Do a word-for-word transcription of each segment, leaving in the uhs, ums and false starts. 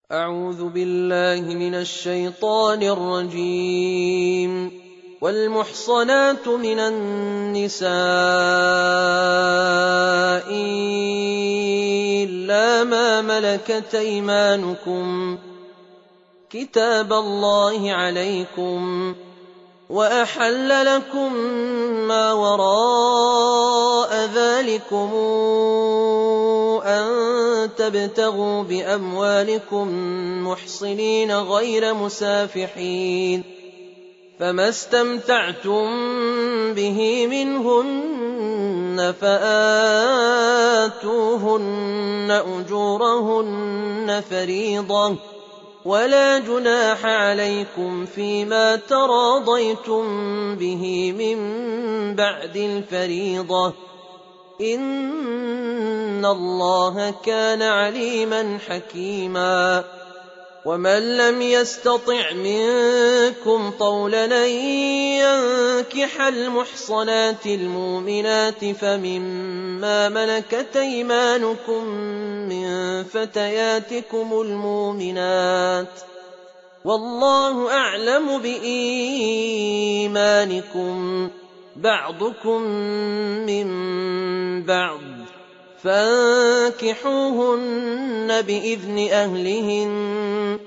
أعوذ بالله من الشيطان الرجيم. والمحصنات من النساء إلا ما ملكت أيمانكم كتاب الله عليكم، وأحل لكم ما وراء ذلكم أن تبتغوا بأموالكم محصنين غير مسافحين، فما استمتعتم به منهن فآتوهن أجورهن فريضة، ولا جناح عليكم فيما تراضيتم به من بعد الفريضة، إن الله كان عليما حكيما. ومن لم يستطع منكم طولا أن ينكح المحصنات المؤمنات فمما ملكت أيمانكم من فتياتكم المؤمنات، والله أعلم بإيمانكم، بعضكم من بعض، فانكحوهن بإذن أهلهن،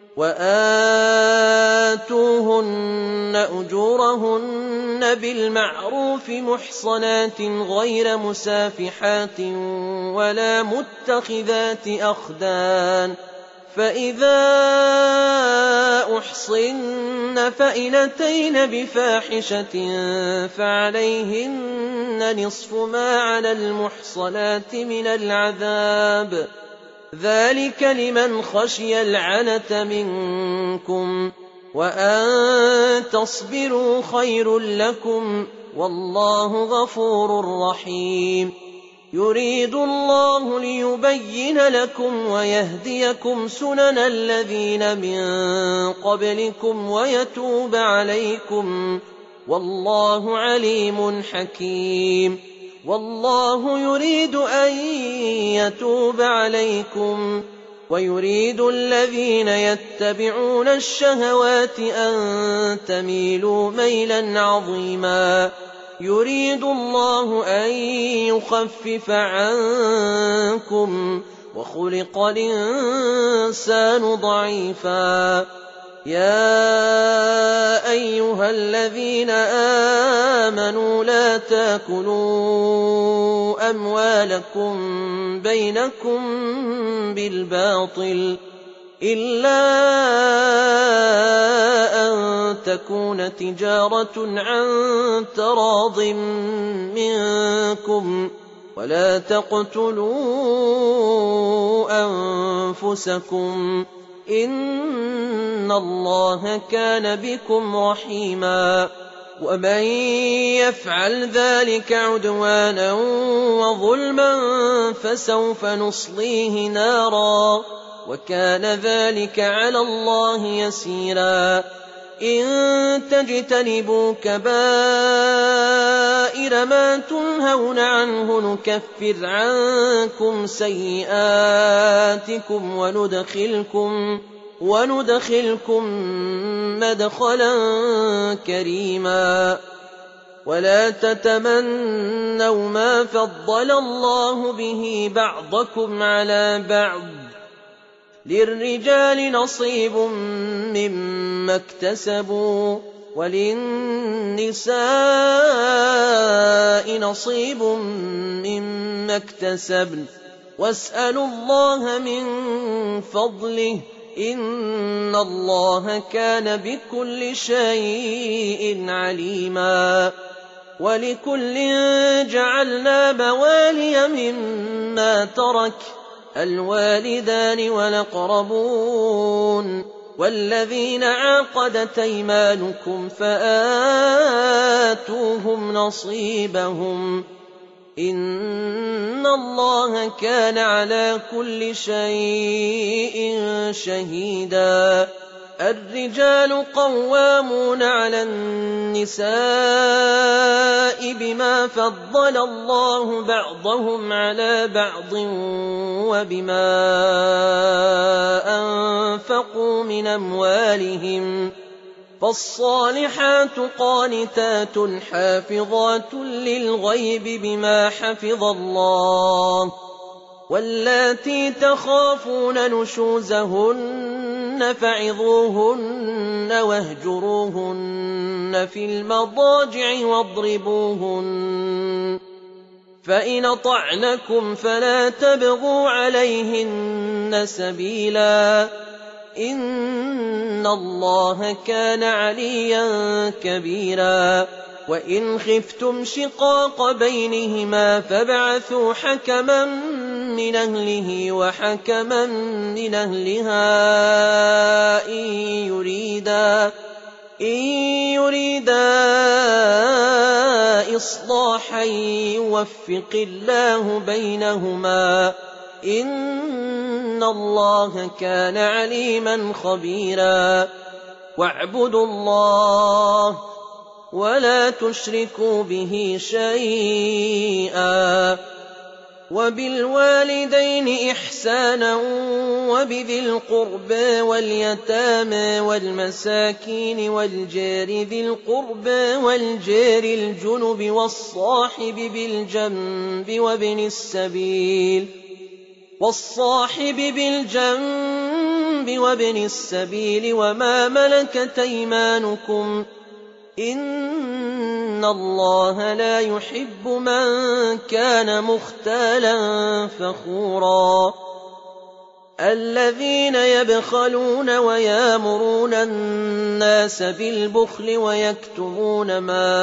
وآتوهن أجورهن بالمعروف محصنات غير مسافحات ولا متخذات أخدان، فإذا أحصن فإن أتين بفاحشة فعليهن نصف ما على المحصنات من العذاب، ذلك لمن خشي العنة منكم، وأن تصبروا خير لكم، والله غفور رحيم. يريد الله ليبين لكم ويهديكم سنن الذين من قبلكم ويتوب عليكم، والله عليم حكيم. والله يريد أن يتوب عليكم، ويريد الذين يتبعون الشهوات أن تميلوا ميلا عظيما. يريد الله أن يخفف عنكم، وخلق الإنسان ضعيفا. يا أيها الذين آمنوا لا تاكلوا أموالكم بينكم بالباطل إلا أن تكون تجارة عن تراض منكم، ولا تقتلوا أنفسكم، إن الله كان بكم رحيما. ومن يفعل ذلك عدوانا وظلما فسوف نصليه نارا، وكان ذلك على الله يسيرا. إن تجتنبوا كبائر ما تنهون عنه نكفر عنكم سيئاتكم وندخلكم, وندخلكم مدخلا كريما. ولا تتمنوا ما فضل الله به بعضكم على بعض، للرجال نصيب مما اكتسبوا وللنساء نصيب مما اكتسبن، واسألوا الله من فضله، إن الله كان بكل شيء عليما. ولكل جعلنا موالي مما ترك الوالدان والأقربون والذين عقدت أيمانكم فآتوهم نصيبهم، إن الله كان على كل شيء شهيدا. الرجال قوامون على النساء بما فضل الله بعضهم على بعض وبما أنفقوا من أموالهم، فالصالحات قانتات حافظات للغيب بما حفظ الله، واللاتي تخافون نشوزهن فعظوهن واهجروهن في المضاجع واضربوهن، فإن أطعنكم فلا تبغوا عليهن سبيلا، إن الله كان عليا كبيرا. وإن خفتم شقاق بينهما فابعثوا حكما من أهله وحكما من أهلها إن يريدا إن يريدا إصلاحا يوفق الله بينهما، إن الله كان عليما خبيرا. واعبدوا الله ولا تشركوا به شيئا، وبالوالدين إحسانا وبذي القربى واليتامى والمساكين والجار ذي القربى والجار الجنب والصاحب بالجنب وابن السبيل والصاحب بالجنب وابن السبيل وما ملكت أيمانكم، إن الله لا يحب من كان مختالا فخورا. الذين يبخلون ويامرون الناس بالبخل ويكتمون ما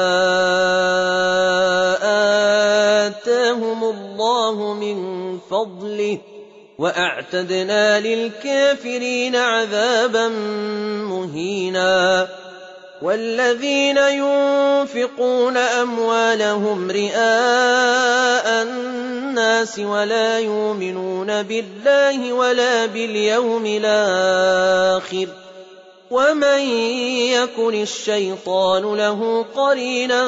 آتاهم الله من فضله، وأعتدنا للكافرين عذابا مهينا. والذين ينفقون أموالهم رئاء الناس ولا يؤمنون بالله ولا باليوم الآخر، ومن يكن الشيطان له قرينا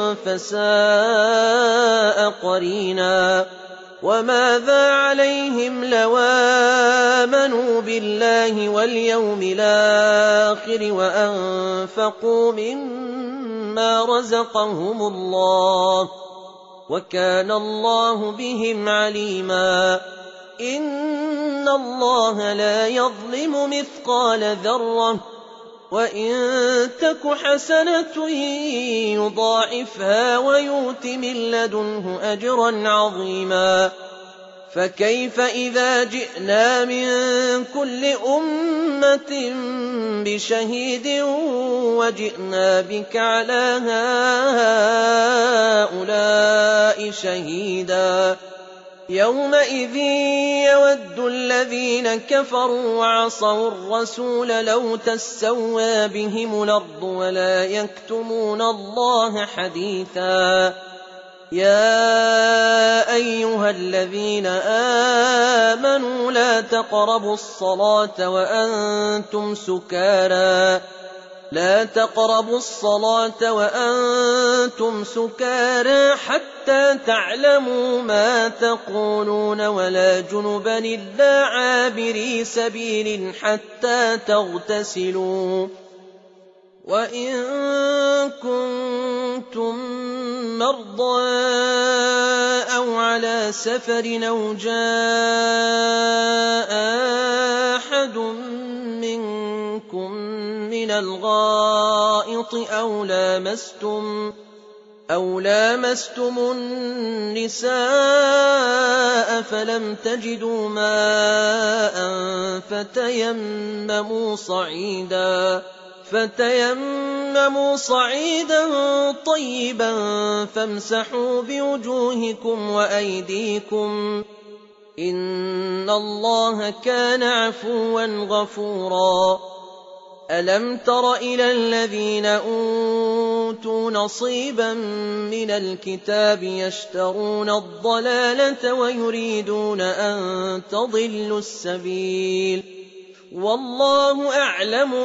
فساء قرينا. وماذا عليهم لو آمنوا بالله واليوم الآخر وأنفقوا مما رزقهم الله، وكان الله بهم عليما. إن الله لا يظلم مثقال ذرة، وإن تك حسنة يضاعفها ويؤت من لدنه أجرا عظيما. فكيف إذا جئنا من كل أمة بشهيد وجئنا بك على هؤلاء شهيدا، يومئذ يود الذين كفروا وعصوا الرسول لو تسوى بهم الأرض ولا يكتمون الله حديثا. يا أيها الذين آمنوا لا تقربوا الصلاة وأنتم سكارى لا تقربوا الصلاة وأنتم سكارى حتى تعلموا ما تقولون ولا جنبا إلا عابري سبيل حتى تغتسلوا، وإن كنتم مرضى أو على سفر أو جاء أحد منكم من الغائط أو لامستم أو لامستم النساء فلم تجدوا ماء فتيمموا صعيدا فتيمموا صعيدا طيبا فامسحوا بوجوهكم وأيديكم، إن الله كان عفوا غفورا. ألم تر إلى الذين أوتوا نصيبا من الكتاب يشترون الضلالة ويريدون أن تضلوا السبيل، والله أعلم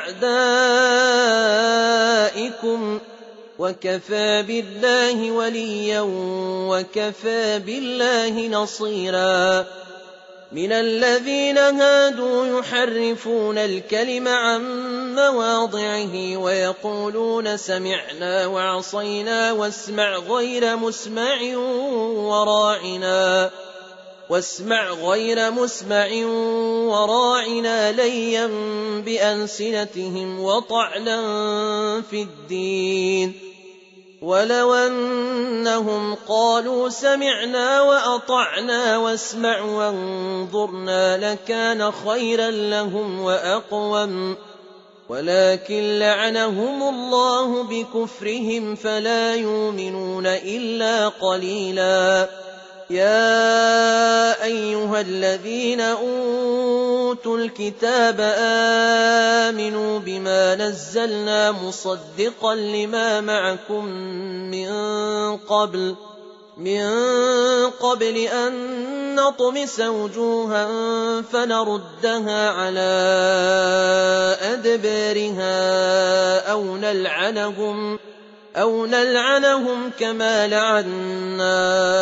بأعدائكم، وكفى بالله وليا وكفى بالله نصيرا. مِنَ الَّذِينَ هَادُوا يُحَرِّفُونَ الْكَلِمَ عَن مَّوَاضِعِهِ وَيَقُولُونَ سَمِعْنَا وَعَصَيْنَا وَاسْمَعْ غَيْرَ مُسْمَعٍ وَرَاعِنَا واسمع غير مسمع وراعنا ليا بألسنتهم وطعنا في الدين ولو أنهم قالوا سمعنا وأطعنا واسمع وانظرنا لكان خيرا لهم وأقوم ولكن لعنهم الله بكفرهم فلا يؤمنون إلا قليلا يا أيها الذين أوتوا الكتاب آمنوا بما نزلنا مصدقا لما معكم من قبل من قبل أن نطمس وجوها فنردها على أدبارها أو نلعنهم أو نلعنهم كما لعنا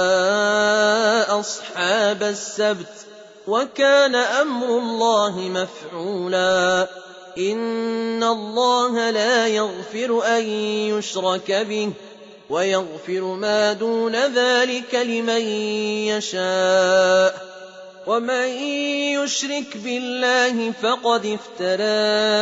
أصحاب السبت وكان أمر الله مفعولا إن الله لا يغفر أن يشرك به ويغفر ما دون ذلك لمن يشاء ومن يشرك بالله فقد افترى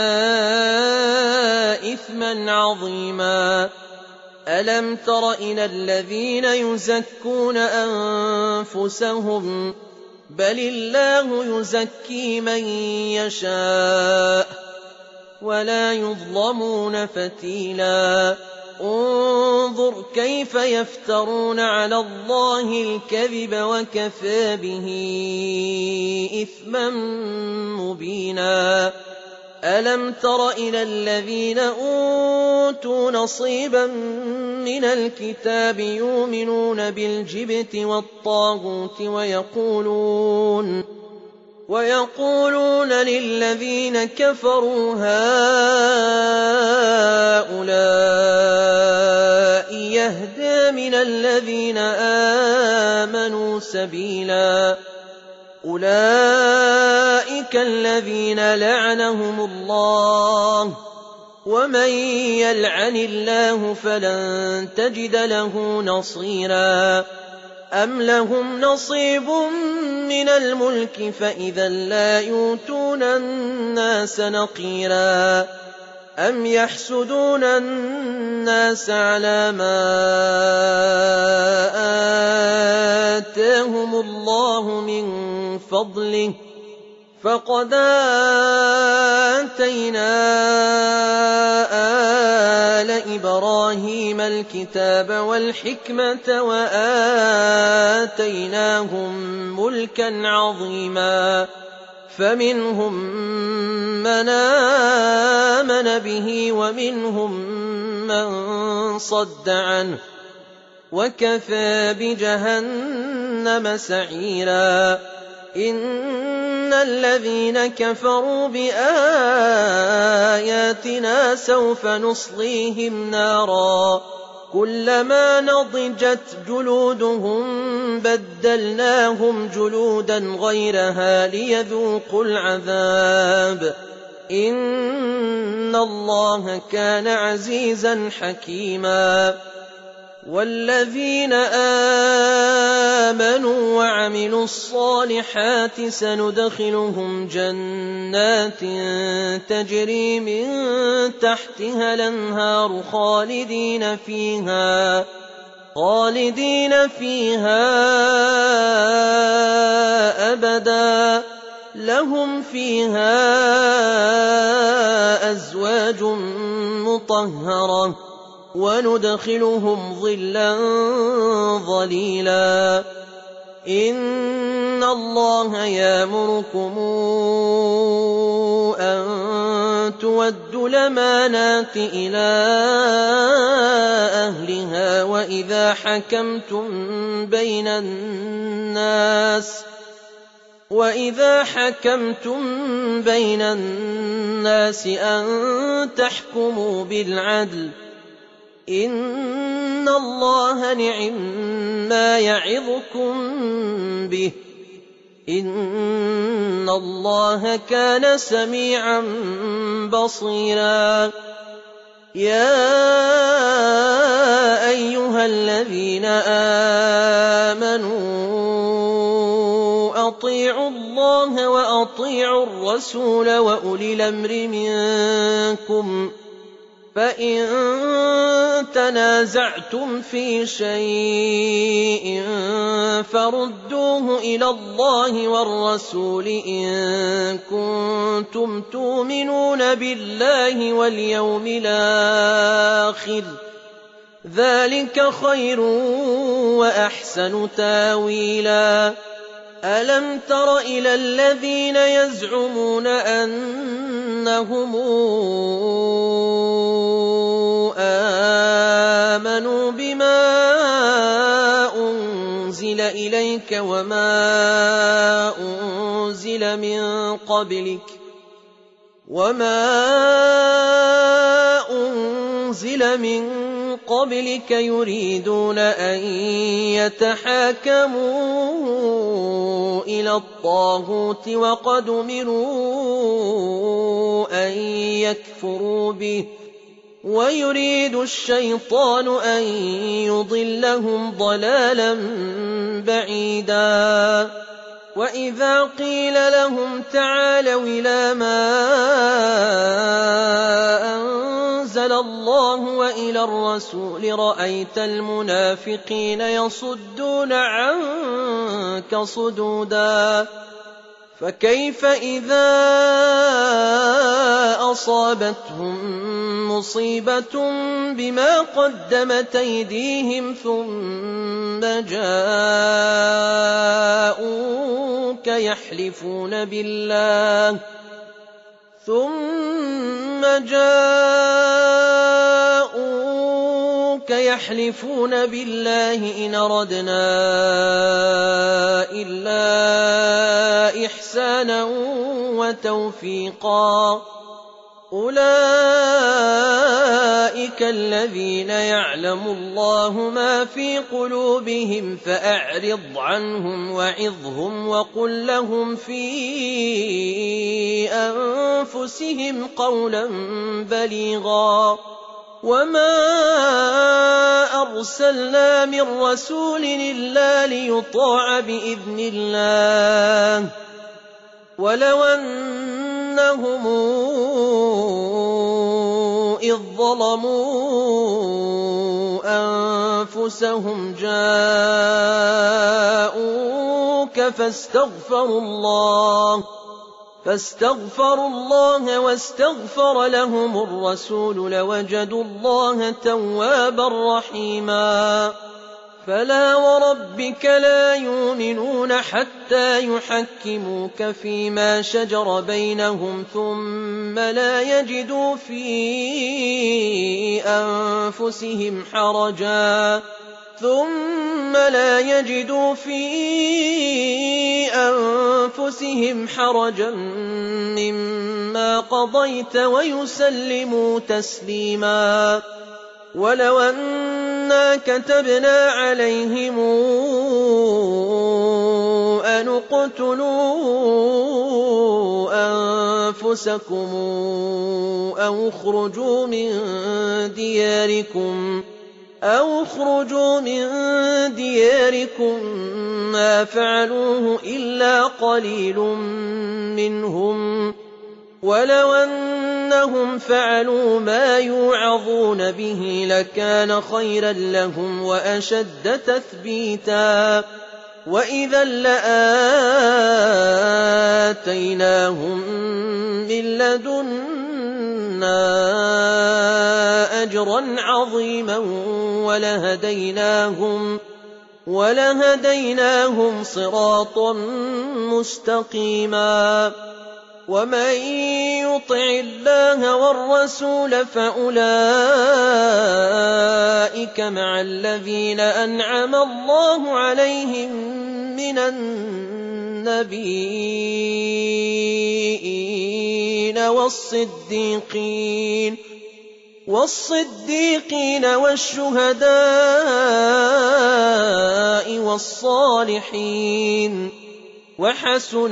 إثما عظيما ألم تر إلى الذين يزكون أنفسهم بل الله يزكي من يشاء ولا يظلمون فتيلا انظر كيف يفترون على الله الكذب وكفى به إثما مبينا ألم تر إلى الذين أوتوا نصيبا من الكتاب يؤمنون بالجبت والطاغوت ويقولون ويقولون للذين كفروا هؤلاء يهدى من الذين آمنوا سبيلا أولئك الذين لعنهم الله ومن يلعن الله فلن تجد له نصيرا أم لهم نصيب من الملك فإذا لا يؤتون الناس نقيرا أم يحسدون الناس على ما آتاهم الله من فضله فقد آتينا آل إبراهيم الكتاب والحكمة وآتيناهم ملكا عظيما فمنهم من آمن به ومنهم من صد عنه وكفى بجهنم سعيرا إن الذين كفروا بآياتنا سوف نصليهم نارا كلما نضجت جلودهم بدلناهم جلودا غيرها ليذوقوا العذاب إن الله كان عزيزا حكيما والذين آمنوا وعملوا الصالحات سندخلهم جنات تجري من تحتها الأنهار خالدين فيها خالدين فيها أبدا لهم فيها أزواج مطهرة وندخلهم ظلا ظليلا إن الله يأمركم أن تودوا الأمانات إلى أهلها وإذا حكمتم بين الناس وإذا حكمتم بين الناس أن تحكموا بالعدل إن الله نعم ما يعظكم به إن الله كان سميعا بصيرا يا أيها الذين آمنوا أطيعوا الله وأطيعوا الرسول وأولي الأمر منكم فإن تنازعتم في شيء فردوه إلى الله والرسول إن كنتم تؤمنون بالله واليوم الآخر ذلك خير وأحسن تاويلا ألم تر إلى الذين يزعمون أنهم آمنوا بما أنزل إليك وما أنزل من قبلك وما أنزل من قبلك يريدون أن يتحاكموا إلى الطاغوت وقد أمروا أن يكفروا به ويريد الشيطان أن يضلهم ضلالا بعيدا وإذا قيل لهم تعالوا إلى ما أنزل الله وإلى الرسول رأيت المنافقين يصدون عنك صدودا فكيف إذا أصابتهم مصيبة بما قدمت أيديهم ثم جاءوك يحلفون بالله ثم جاءوك يحلفون بالله إن أردنا إلا إحسانا وتوفيقا أولئك الذين يعلم الله ما في قلوبهم فأعرض عنهم وعظهم وقل لهم في أنفسهم قولا بليغا وما أرسلنا من رسول إلا ليطاع بإذن الله ولو أنهم إذ ظلموا أنفسهم جاءوك فاستغفروا الله فاستغفروا الله واستغفر لهم الرسول لوجدوا الله توابا رحيما فلا وربك لا يؤمنون حتى يحكموك فيما شجر بينهم ثم لا يجدوا في أنفسهم حرجا ثم لا يجدوا في أنفسهم حرجا مما قضيت ويسلموا تسليما ولو أنا كتبنا عليهم أن اقتلوا أنفسكم أو اخرجوا من دياركم أو اخرجوا من دياركم ما فعلوه إلا قليل منهم ولو أنهم فعلوا ما يوعظون به لكان خيرا لهم وأشد تثبيتا وإذا لآتيناهم من لدنا أجرا عظيما ولهديناهم ولهديناهم صراطا مستقيما ومن يطع الله والرسول فأولئك مع الذين أنعم الله عليهم من النبيين والصديقين والصديقين والشهداء والصالحين وحسن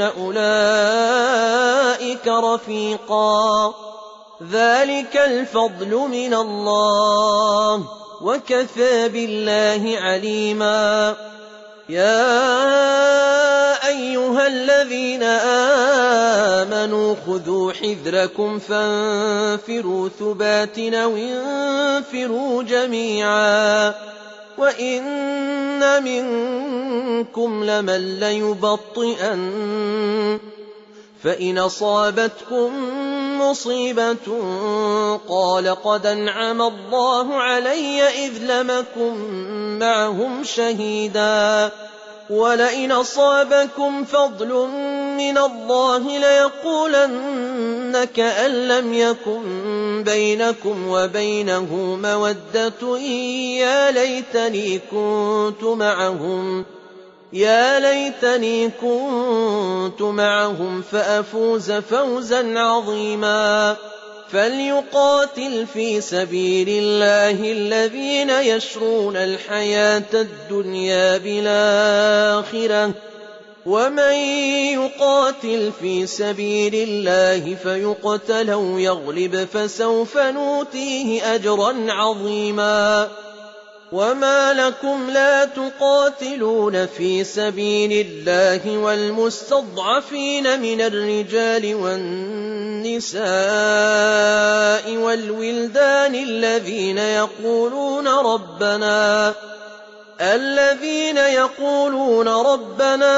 أولئك رفيقا. ذلك الفضل من الله وكفى بالله عليما. يا أيها الذين آمنوا خذوا حذركم فانفروا ثبات أو انفروا جميعا وإن منكم لمن ليبطئن فإن أصابتكم مصيبة قال قد أنعم الله علي إذ لم أكن معهم شهيدا ولئن أصابكم فضل من الله ليقولن كأن لم يكن بينكم وبينه مودة يا ليتني كنت معهم يا ليتني كنت معهم فأفوز فوزا عظيما. فليقاتل في سبيل الله الذين يشرون الحياة الدنيا بالآخرة ومن يقاتل في سبيل الله فيقتل أو يغلب فسوف نؤتيه أجرا عظيما. وما لكم لا تقاتلون في سبيل الله والمستضعفين من الرجال والنساء والولدان الذين يقولون ربنا الذين يقولون ربنا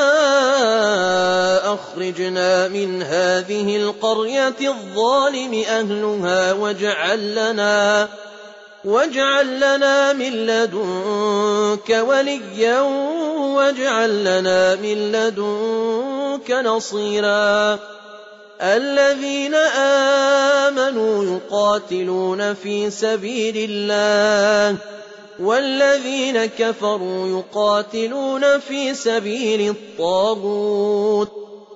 أخرجنا من هذه القرية الظالم أهلها واجعل لنا واجعل لنا من لدنك وليا واجعل لنا من لدنك نصيرا. الذين آمنوا يقاتلون في سبيل الله والذين كفروا يقاتلون في سبيل الطاغوت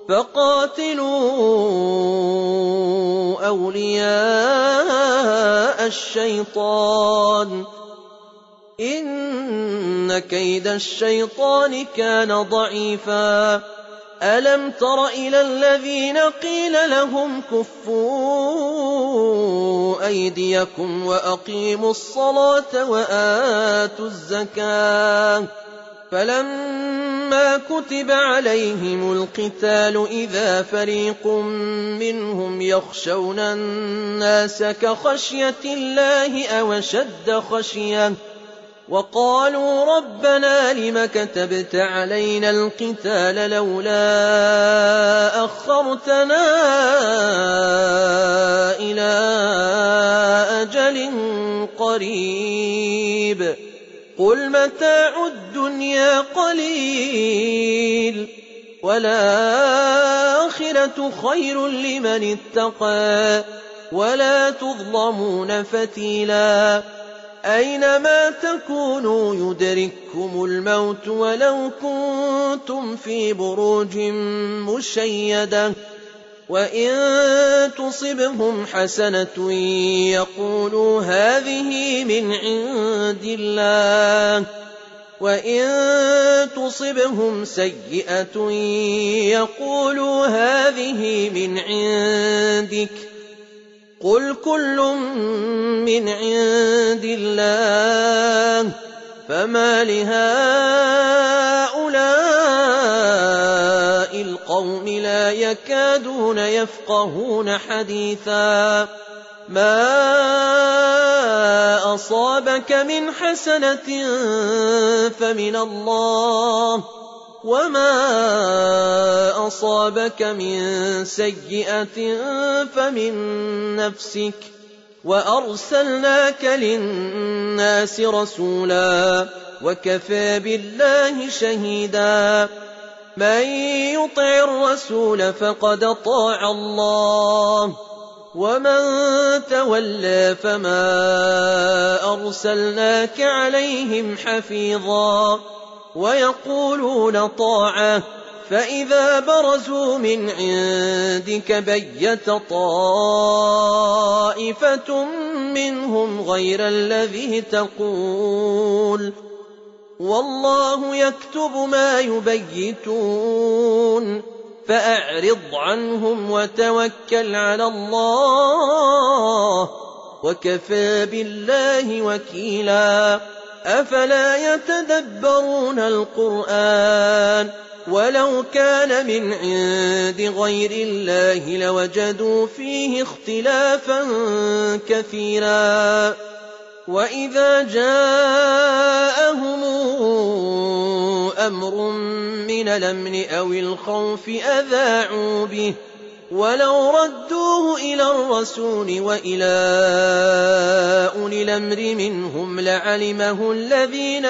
فقاتلوا أولياء الشيطان إن كيد الشيطان كان ضعيفا. ألم تر إلى الذين قيل لهم كفوا أيديكم وأقيموا الصلاة وآتوا الزكاة فلما كتب عليهم القتال إذا فريق منهم يخشون الناس كخشية الله أو أشد خشية وقالوا ربنا لم كتبت علينا القتال لولا أخرتنا إلى أجل قريب قل متاع الدنيا قليل والآخرة خير لمن اتقى ولا تظلمون فتيلا. أينما تكونوا يدرككم الموت ولو كنتم في بروج مشيدة وإن تصبهم حسنة يقولوا هذه من عند الله وإن تصبهم سيئة يقولوا هذه من عندك قل كل من عند الله فما لهؤلاء القوم لا يكادون يفقهون حديثا. ما أصابك من حسنة فمن الله وما أصابك من سيئة فمن نفسك وأرسلناك للناس رسولا وكفى بالله شهيدا. من يطع الرسول فقد أطاع الله ومن تولى فما أرسلناك عليهم حفيظا. ويقولون طاعة فإذا برزوا من عندك بيت طائفة منهم غير الذي تقول والله يكتب ما يبيتون فأعرض عنهم وتوكل على الله وكفى بالله وكيلا أفلا يتدبرون القرآن ولو كان من عند غير الله لوجدوا فيه اختلافا كثيرا وإذا جاءهم أمر من الأمن أو الخوف أذاعوا به ولو ردوه إلى الرسول وإلى أولي الأمر منهم لعلمه الذين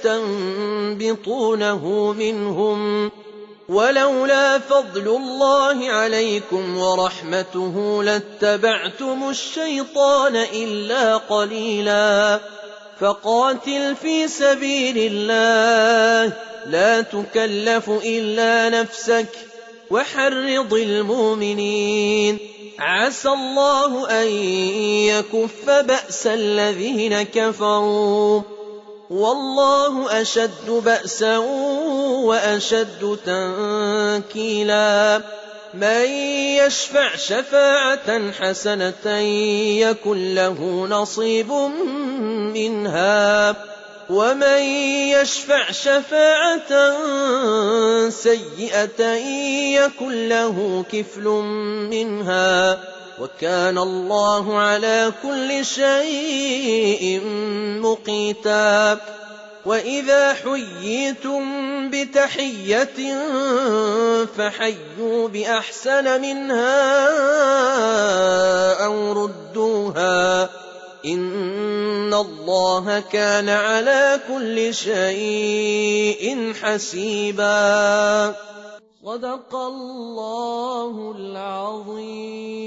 يستنبطونه منهم ولولا فضل الله عليكم ورحمته لاتبعتم الشيطان إلا قليلا فقاتل في سبيل الله لا تكلف إلا نفسك وحرض المؤمنين عسى الله أن يكف بأس الذين كفروا والله أشد بأسا وأشد تنكيلا من يشفع شفاعة حسنة يكن له نصيب منها ومن يشفع شفاعة سيئة يكن له كفل منها وكان الله على كل شيء مقيتا وإذا حييتم بتحية فحيوا بأحسن منها أو ردوها إن الله كان على كل شيء حسيبا صدق الله العظيم.